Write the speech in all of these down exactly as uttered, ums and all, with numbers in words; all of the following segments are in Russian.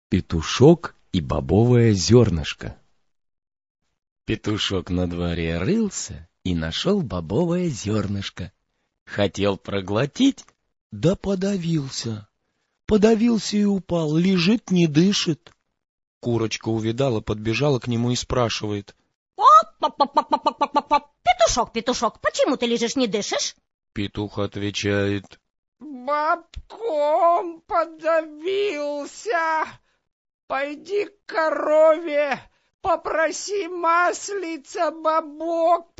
Петушок и бобовое зернышко. Петушок на дворе рылся и нашел бобовое зернышко. Хотел проглотить, да подавился. Подавился и упал, лежит, не дышит. Курочка увидала, подбежала к нему и спрашивает: «Петушок, петушок, почему ты лежишь, не дышишь?» Петух отвечает: «Бобком подавился. Пойди к корове, попроси маслица бобок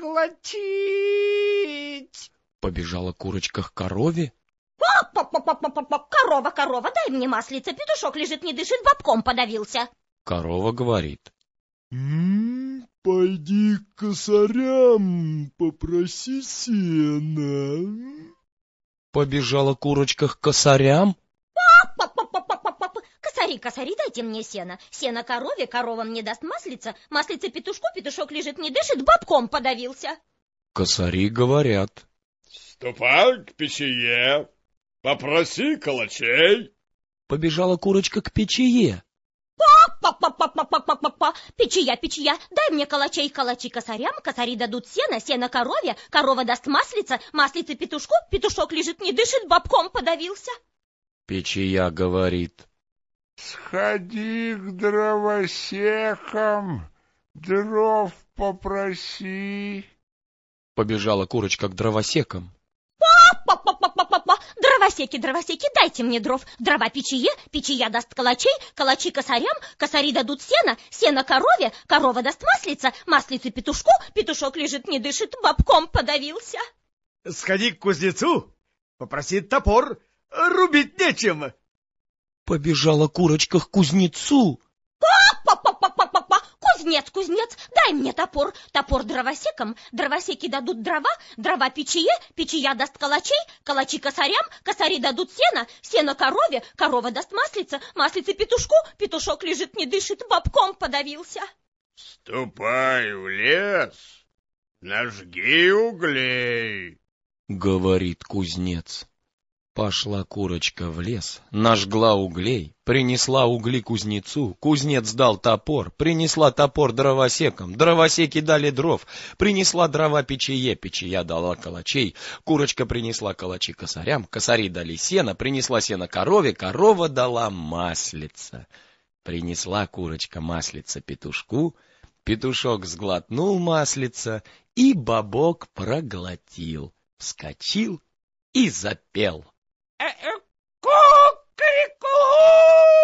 проглотить». Побежала курочка к корове. «Корова, корова, дай мне маслица, петушок лежит, не дышит, бобком подавился». Корова говорит: «М-м, пойди к косарям, попроси сена». Побежала курочка к косарям. «Косари, косари, дайте мне сено. Сено корове, корова мне даст маслица, маслица петушку, петушок лежит, не дышит, бобком подавился». Косари говорят: «Ступай к печие, попроси калачей». Побежала курочка к печие. «Печия, печия, дай мне калачей, калачи косарям, косари дадут сено, сено корове, корова даст маслица, маслица петушку, петушок лежит, не дышит, бобком подавился». Печия говорит: «Сходи к дровосекам, дров попроси». Побежала курочка к дровосекам. «Дровосеки, дровосеки, дайте мне дров, дрова печие, печия даст калачей, калачи косарям, косари дадут сено, сено корове, корова даст маслица, маслица петушку, петушок лежит, не дышит, бобком подавился». «Сходи к кузнецу, попроси топор, рубить нечем». Побежала курочка к кузнецу. «Кузнец, кузнец, дай мне топор, топор дровосекам, дровосеки дадут дрова, дрова печие, печия даст калачей, калачи косарям, косари дадут сено, сено корове, корова даст маслица, маслица петушку, петушок лежит, не дышит, бобком подавился». «Ступай в лес, нажги углей», — говорит кузнец. Пошла курочка в лес, нажгла углей, принесла угли кузнецу, кузнец дал топор, принесла топор дровосекам, дровосеки дали дров, принесла дрова печие, печия дала калачей, курочка принесла калачи косарям, косари дали сено, принесла сено корове, корова дала маслица. Принесла курочка маслица петушку, петушок сглотнул маслица и бобок проглотил, вскочил и запел. Ку-ку-ку!